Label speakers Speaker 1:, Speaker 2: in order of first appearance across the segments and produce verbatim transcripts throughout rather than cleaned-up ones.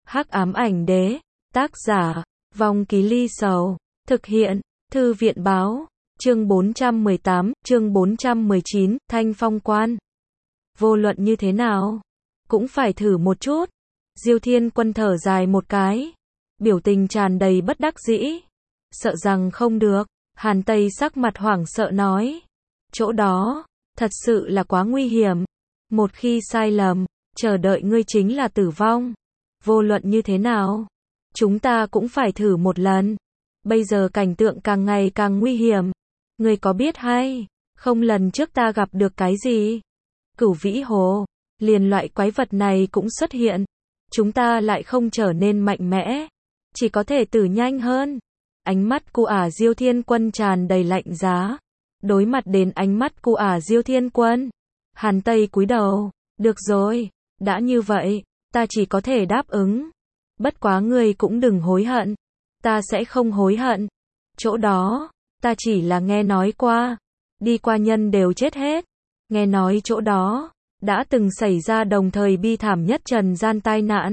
Speaker 1: Hắc ám ảnh đế, tác giả, Vong Ký Ly Sầu, thực hiện, Thư viện báo, chương bốn trăm mười tám, chương bốn trăm mười chín, Thanh Phong Quan. Vô luận như thế nào, cũng phải thử một chút. Diêu Thiên Quân thở dài một cái, biểu tình tràn đầy bất đắc dĩ. Sợ rằng không được, Hàn Tây sắc mặt hoảng sợ nói. Chỗ đó, thật sự là quá nguy hiểm. Một khi sai lầm, chờ đợi ngươi chính là tử vong. Vô luận như thế nào, chúng ta cũng phải thử một lần. Bây giờ cảnh tượng càng ngày càng nguy hiểm. Ngươi có biết hay không, lần trước ta gặp được cái gì? Cửu Vĩ Hồ, liền loại quái vật này cũng xuất hiện. Chúng ta lại không trở nên mạnh mẽ, chỉ có thể tử nhanh hơn. Ánh mắt của ả Diêu Thiên Quân tràn đầy lạnh giá. Đối mặt đến ánh mắt của ả Diêu Thiên Quân, Hàn Tây cúi đầu. Được rồi, đã như vậy, ta chỉ có thể đáp ứng. Bất quá ngươi cũng đừng hối hận. Ta sẽ không hối hận. Chỗ đó, ta chỉ là nghe nói qua. Đi qua nhân đều chết hết. Nghe nói chỗ đó, đã từng xảy ra đồng thời bi thảm nhất trần gian tai nạn.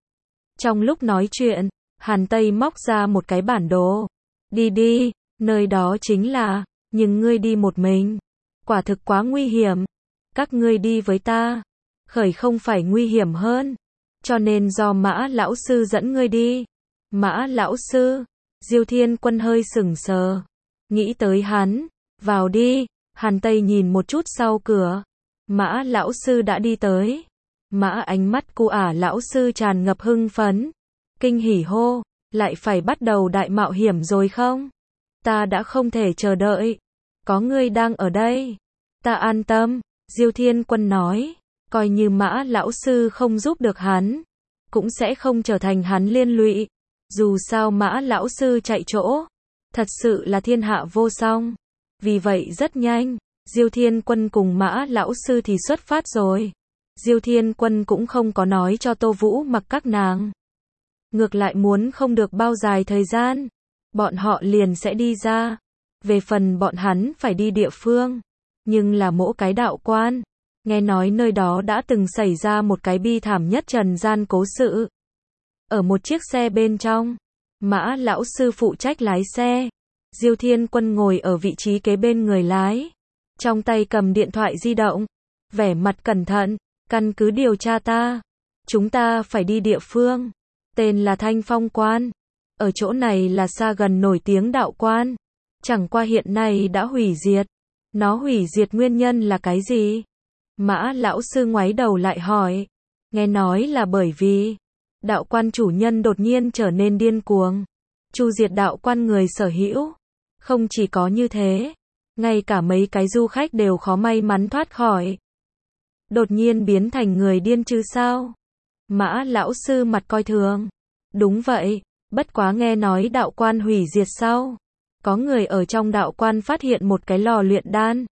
Speaker 1: Trong lúc nói chuyện, Hàn Tây móc ra một cái bản đồ. Đi đi, nơi đó chính là, nhưng ngươi đi một mình. Quả thực quá nguy hiểm. Các ngươi đi với ta. Khởi không phải nguy hiểm hơn. Cho nên do Mã lão sư dẫn ngươi đi. Mã lão sư, Diêu Thiên Quân hơi sững sờ. Nghĩ tới hắn, vào đi. Hàn Tây nhìn một chút sau cửa. Mã lão sư đã đi tới. Mã ánh mắt của ả lão sư tràn ngập hưng phấn. Kinh hỉ hô, lại phải bắt đầu đại mạo hiểm rồi không? Ta đã không thể chờ đợi. Có ngươi đang ở đây. Ta an tâm, Diêu Thiên Quân nói. Coi như Mã lão sư không giúp được hắn, cũng sẽ không trở thành hắn liên lụy. Dù sao Mã lão sư chạy chỗ, thật sự là thiên hạ vô song. Vì vậy rất nhanh, Diêu Thiên Quân cùng Mã lão sư thì xuất phát rồi. Diêu Thiên Quân cũng không có nói cho Tô Vũ Mặc các nàng. Ngược lại muốn không được bao dài thời gian, bọn họ liền sẽ đi ra. Về phần bọn hắn phải đi địa phương, nhưng là mỗi cái đạo quan. Nghe nói nơi đó đã từng xảy ra một cái bi thảm nhất trần gian cố sự. Ở một chiếc xe bên trong, Mã lão sư phụ trách lái xe. Diêu Thiên Quân ngồi ở vị trí kế bên người lái, trong tay cầm điện thoại di động, vẻ mặt cẩn thận. Căn cứ điều tra ta, chúng ta phải đi địa phương, tên là Thanh Phong Quan. Ở chỗ này là xa gần nổi tiếng đạo quan, chẳng qua hiện nay đã hủy diệt. Nó hủy diệt nguyên nhân là cái gì? Mã lão sư ngoái đầu lại hỏi. Nghe nói là bởi vì đạo quan chủ nhân đột nhiên trở nên điên cuồng, chu diệt đạo quan người sở hữu. Không chỉ có như thế, ngay cả mấy cái du khách đều khó may mắn thoát khỏi. Đột nhiên biến thành người điên chứ sao? Mã lão sư mặt coi thường. Đúng vậy, bất quá nghe nói đạo quan hủy diệt sau, có người ở trong đạo quan phát hiện một cái lò luyện đan.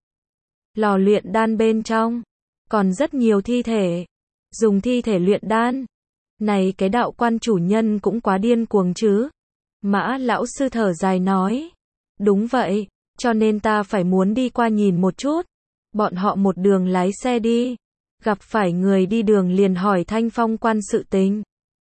Speaker 1: Lò luyện đan bên trong còn rất nhiều thi thể, dùng thi thể luyện đan. Này cái đạo quan chủ nhân cũng quá điên cuồng chứ. Mã lão sư thở dài nói. Đúng vậy, cho nên ta phải muốn đi qua nhìn một chút. Bọn họ một đường lái xe đi, gặp phải người đi đường liền hỏi Thanh Phong Quan sự tình.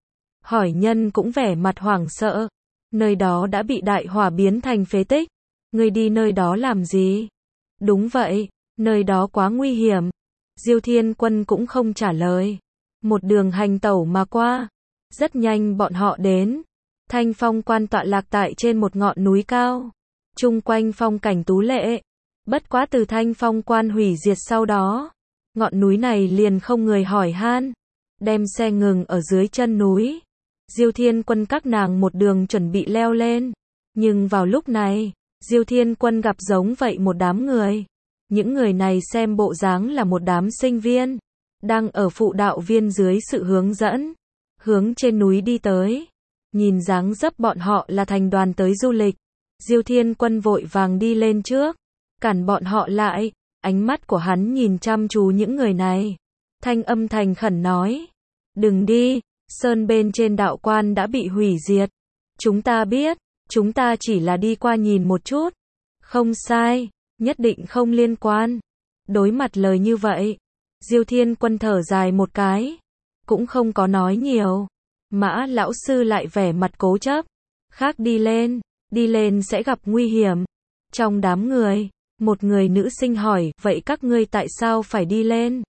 Speaker 1: Hỏi nhân cũng vẻ mặt hoảng sợ. Nơi đó đã bị đại hỏa biến thành phế tích. Ngươi đi nơi đó làm gì? Đúng vậy, nơi đó quá nguy hiểm. Diêu Thiên Quân cũng không trả lời. Một đường hành tẩu mà qua. Rất nhanh bọn họ đến. Thanh Phong Quan tọa lạc tại trên một ngọn núi cao. Chung quanh phong cảnh tú lệ. Bất quá từ Thanh Phong Quan hủy diệt sau đó, ngọn núi này liền không người hỏi han. Đem xe ngừng ở dưới chân núi. Diêu Thiên Quân các nàng một đường chuẩn bị leo lên. Nhưng vào lúc này, Diêu Thiên Quân gặp giống vậy một đám người. Những người này xem bộ dáng là một đám sinh viên, đang ở phụ đạo viên dưới sự hướng dẫn, hướng trên núi đi tới. Nhìn dáng dấp bọn họ là thành đoàn tới du lịch. Diêu Thiên Quân vội vàng đi lên trước, cản bọn họ lại. Ánh mắt của hắn nhìn chăm chú những người này. Thanh âm thành khẩn nói. Đừng đi, sơn bên trên đạo quan đã bị hủy diệt. Chúng ta biết, chúng ta chỉ là đi qua nhìn một chút. Không sai, nhất định không liên quan. Đối mặt lời như vậy, Diêu Thiên Quân thở dài một cái, cũng không có nói nhiều, Mã lão sư lại vẻ mặt cố chấp. Khác đi lên, đi lên sẽ gặp nguy hiểm. Trong đám người, một người nữ sinh hỏi, vậy các ngươi tại sao phải đi lên?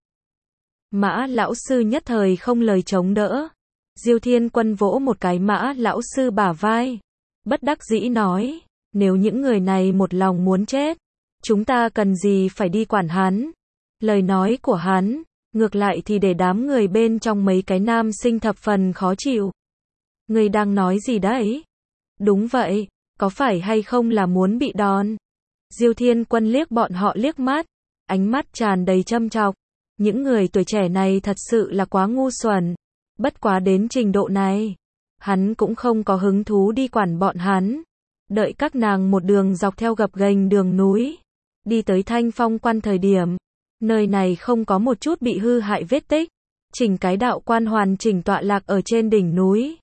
Speaker 1: Mã lão sư nhất thời không lời chống đỡ. Diêu Thiên Quân vỗ một cái Mã lão sư bả vai. Bất đắc dĩ nói, nếu những người này một lòng muốn chết, chúng ta cần gì phải đi quản hắn? Lời nói của hắn, ngược lại thì để đám người bên trong mấy cái nam sinh thập phần khó chịu. Người đang nói gì đấy? Đúng vậy, có phải hay không là muốn bị đòn? Diêu Thiên Quân liếc bọn họ liếc mắt, ánh mắt tràn đầy châm chọc. Những người tuổi trẻ này thật sự là quá ngu xuẩn. Bất quá đến trình độ này, hắn cũng không có hứng thú đi quản bọn hắn. Đợi các nàng một đường dọc theo gập ghềnh đường núi, đi tới Thanh Phong Quan thời điểm, nơi này không có một chút bị hư hại vết tích, chỉnh cái đạo quan hoàn chỉnh tọa lạc ở trên đỉnh núi.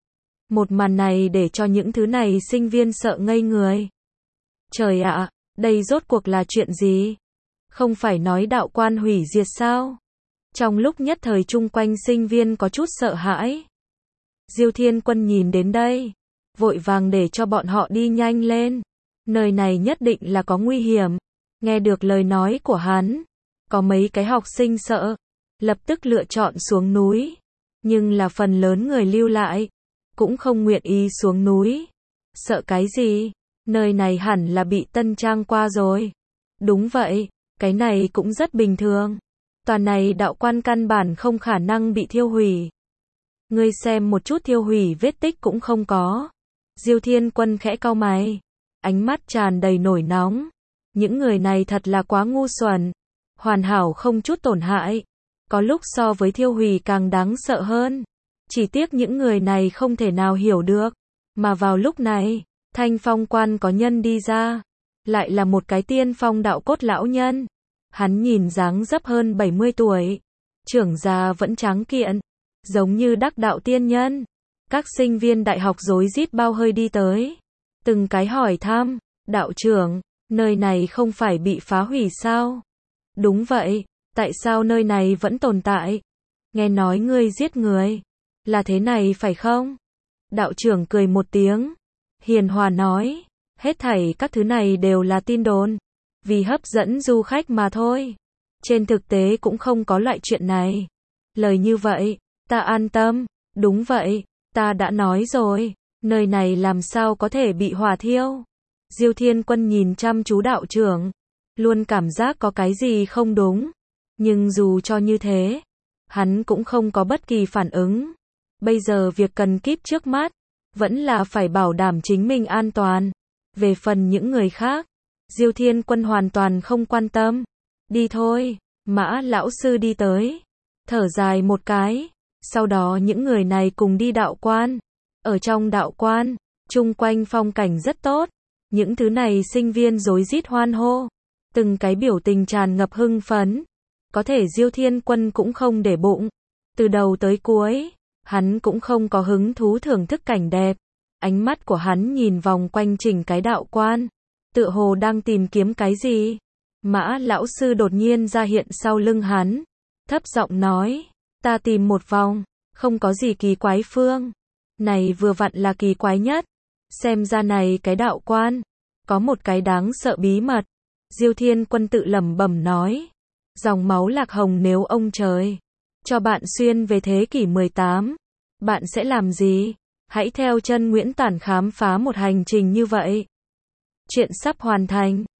Speaker 1: Một màn này để cho những thứ này sinh viên sợ ngây người. Trời ạ, đây rốt cuộc là chuyện gì? Không phải nói đạo quan hủy diệt sao? Trong lúc nhất thời chung quanh sinh viên có chút sợ hãi. Diêu Thiên Quân nhìn đến đây, vội vàng để cho bọn họ đi nhanh lên. Nơi này nhất định là có nguy hiểm. Nghe được lời nói của hắn, có mấy cái học sinh sợ, lập tức lựa chọn xuống núi. Nhưng là phần lớn người lưu lại, cũng không nguyện ý xuống núi. Sợ cái gì? Nơi này hẳn là bị tân trang qua rồi. Đúng vậy, cái này cũng rất bình thường. Toàn này đạo quan căn bản không khả năng bị thiêu hủy. Ngươi xem một chút thiêu hủy vết tích cũng không có. Diêu Thiên Quân khẽ cau mày, ánh mắt tràn đầy nổi nóng. Những người này thật là quá ngu xuẩn. Hoàn hảo không chút tổn hại. Có lúc so với thiêu hủy càng đáng sợ hơn. Chỉ tiếc những người này không thể nào hiểu được. Mà vào lúc này, Thanh Phong Quan có nhân đi ra. Lại là một cái tiên phong đạo cốt lão nhân. Hắn nhìn dáng dấp hơn bảy mươi tuổi. Trưởng già vẫn tráng kiện. Giống như đắc đạo tiên nhân. Các sinh viên đại học rối rít bao hơi đi tới. Từng cái hỏi thăm. Đạo trưởng, nơi này không phải bị phá hủy sao? Đúng vậy, tại sao nơi này vẫn tồn tại? Nghe nói ngươi giết người. Là thế này phải không? Đạo trưởng cười một tiếng. Hiền hòa nói. Hết thảy các thứ này đều là tin đồn. Vì hấp dẫn du khách mà thôi. Trên thực tế cũng không có loại chuyện này. Lời như vậy, ta an tâm. Đúng vậy, ta đã nói rồi. Nơi này làm sao có thể bị hỏa thiêu? Diêu Thiên Quân nhìn chăm chú đạo trưởng. Luôn cảm giác có cái gì không đúng. Nhưng dù cho như thế, hắn cũng không có bất kỳ phản ứng. Bây giờ việc cần kíp trước mắt, vẫn là phải bảo đảm chính mình an toàn. Về phần những người khác, Diêu Thiên Quân hoàn toàn không quan tâm. Đi thôi, Mã lão sư đi tới. Thở dài một cái. Sau đó những người này cùng đi đạo quan. Ở trong đạo quan, chung quanh phong cảnh rất tốt. Những thứ này sinh viên rối rít hoan hô. Từng cái biểu tình tràn ngập hưng phấn. Có thể Diêu Thiên Quân cũng không để bụng. Từ đầu tới cuối, hắn cũng không có hứng thú thưởng thức cảnh đẹp. Ánh mắt của hắn nhìn vòng quanh chỉnh cái đạo quan. Tựa hồ đang tìm kiếm cái gì. Mã lão sư đột nhiên ra hiện sau lưng hắn. Thấp giọng nói. Ta tìm một vòng. Không có gì kỳ quái phương. Này vừa vặn là kỳ quái nhất. Xem ra này cái đạo quan. Có một cái đáng sợ bí mật. Diêu Thiên Quân tự lẩm bẩm nói. Dòng máu lạc hồng nếu ông trời cho bạn xuyên về thế kỷ mười tám. Bạn sẽ làm gì? Hãy theo chân Nguyễn Tản khám phá một hành trình như vậy. Chuyện sắp hoàn thành.